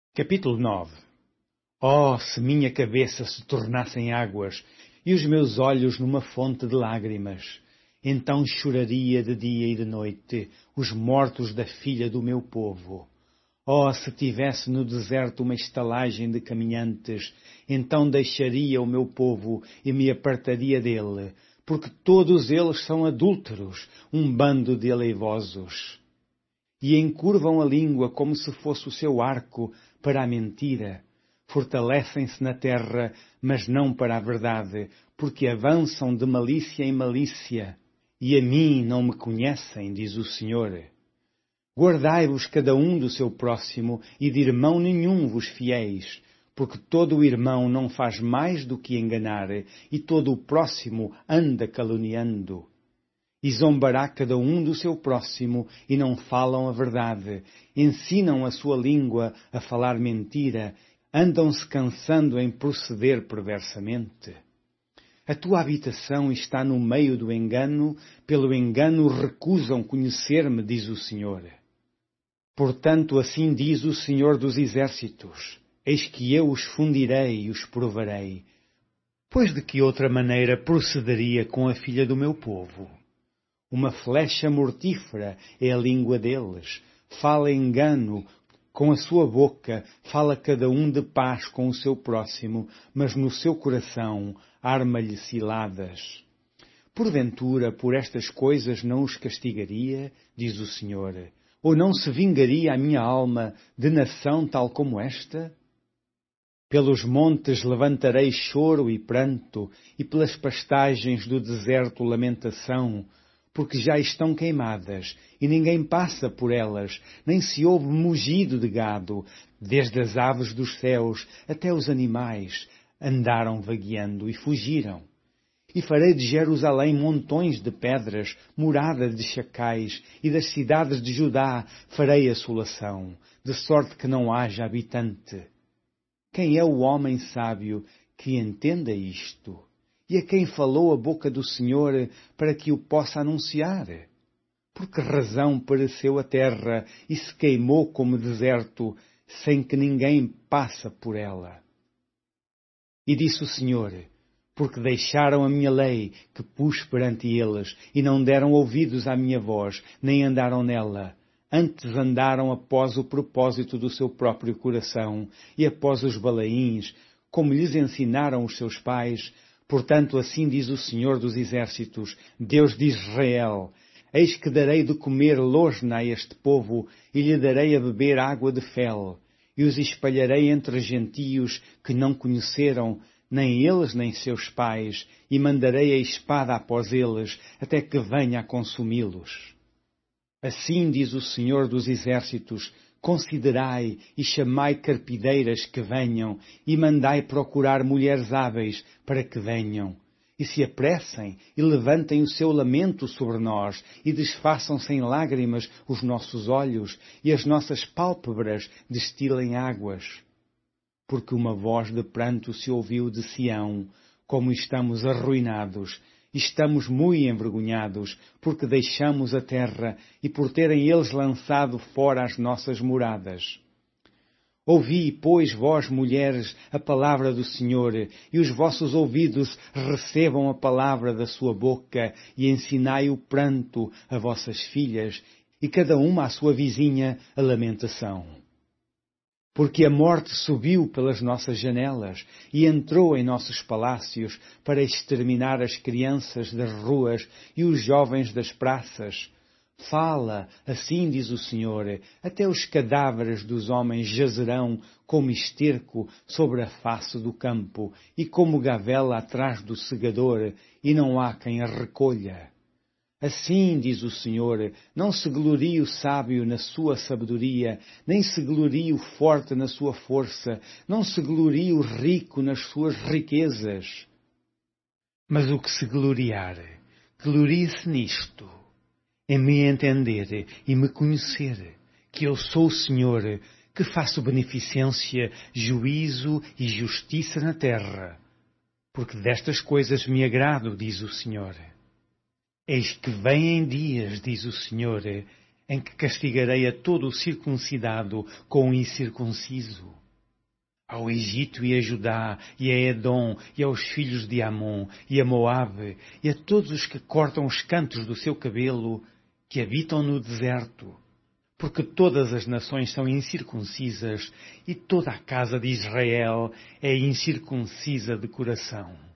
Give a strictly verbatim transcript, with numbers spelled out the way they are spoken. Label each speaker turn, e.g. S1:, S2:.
S1: Capítulo nove. Oh, se minha cabeça se tornasse em águas e os meus olhos numa fonte de lágrimas, então choraria de dia e de noite os mortos da filha do meu povo. Oh, se tivesse no deserto uma estalagem de caminhantes, então deixaria o meu povo e me apartaria dele, porque todos eles são adúlteros, um bando de aleivosos. E encurvam a língua como se fosse o seu arco para a mentira. Fortalecem-se na terra, mas não para a verdade, porque avançam de malícia em malícia. E a mim não me conhecem, diz o Senhor. Guardai-vos cada um do seu próximo, e de irmão nenhum vos fieis, porque todo o irmão não faz mais do que enganar, e todo o próximo anda caluniando. E zombará cada um do seu próximo, e não falam a verdade. Ensinam a sua língua a falar mentira, andam-se cansando em proceder perversamente. A tua habitação está no meio do engano, pelo engano recusam conhecer-me, diz o Senhor. Portanto, assim diz o Senhor dos Exércitos, eis que eu os fundirei e os provarei. Pois de que outra maneira procederia com a filha do meu povo? Uma flecha mortífera é a língua deles. Fala engano, com a sua boca fala cada um de paz com o seu próximo, mas no seu coração arma-lhe ciladas. Porventura, por estas coisas não os castigaria, diz o Senhor, ou não se vingaria a minha alma de nação tal como esta? Pelos montes levantarei choro e pranto, e pelas pastagens do deserto lamentação, porque já estão queimadas, e ninguém passa por elas, nem se ouve mugido de gado, desde as aves dos céus até os animais, andaram vagueando e fugiram. E farei de Jerusalém montões de pedras, morada de chacais, e das cidades de Judá farei assolação, de sorte que não haja habitante. Quem é o homem sábio que entenda isto? E a quem falou a boca do Senhor para que o possa anunciar? Por que razão pereceu a terra e se queimou como deserto, sem que ninguém passa por ela? E disse o Senhor, porque deixaram a minha lei que pus perante eles, e não deram ouvidos à minha voz, nem andaram nela. Antes andaram após o propósito do seu próprio coração, e após os balaíns, como lhes ensinaram os seus pais. Portanto, assim diz o Senhor dos Exércitos, Deus de Israel, eis que darei de comer losna a este povo, e lhe darei a beber água de fel, e os espalharei entre gentios que não conheceram, nem eles nem seus pais, e mandarei a espada após eles, até que venha a consumi-los. Assim diz o Senhor dos Exércitos, considerai e chamai carpideiras que venham, e mandai procurar mulheres hábeis para que venham. E se apressem e levantem o seu lamento sobre nós, e desfaçam-se em lágrimas os nossos olhos, e as nossas pálpebras destilem águas. Porque uma voz de pranto se ouviu de Sião, como estamos arruinados, estamos muito envergonhados, porque deixamos a terra e por terem eles lançado fora as nossas moradas. Ouvi, pois, vós, mulheres, a palavra do Senhor, e os vossos ouvidos recebam a palavra da sua boca, e ensinai o pranto a vossas filhas, e cada uma à sua vizinha a lamentação. Porque a morte subiu pelas nossas janelas e entrou em nossos palácios para exterminar as crianças das ruas e os jovens das praças. Fala, assim diz o Senhor, até os cadáveres dos homens jazerão como esterco sobre a face do campo e como gavela atrás do segador, e não há quem a recolha. Assim, diz o Senhor, não se glorie o sábio na sua sabedoria, nem se glorie o forte na sua força, não se glorie o rico nas suas riquezas. Mas o que se gloriar, glorie-se nisto, em me entender e me conhecer, que eu sou o Senhor, que faço beneficência, juízo e justiça na terra, porque destas coisas me agrado, diz o Senhor. Eis que vêm dias, diz o Senhor, em que castigarei a todo o circuncidado com o incircunciso, Ao Egito e a Judá, e a Edom, e aos filhos de Amon, e a Moabe, e a todos os que cortam os cantos do seu cabelo, que habitam no deserto. Porque todas as nações são incircuncisas, e toda a casa de Israel é incircuncisa de coração.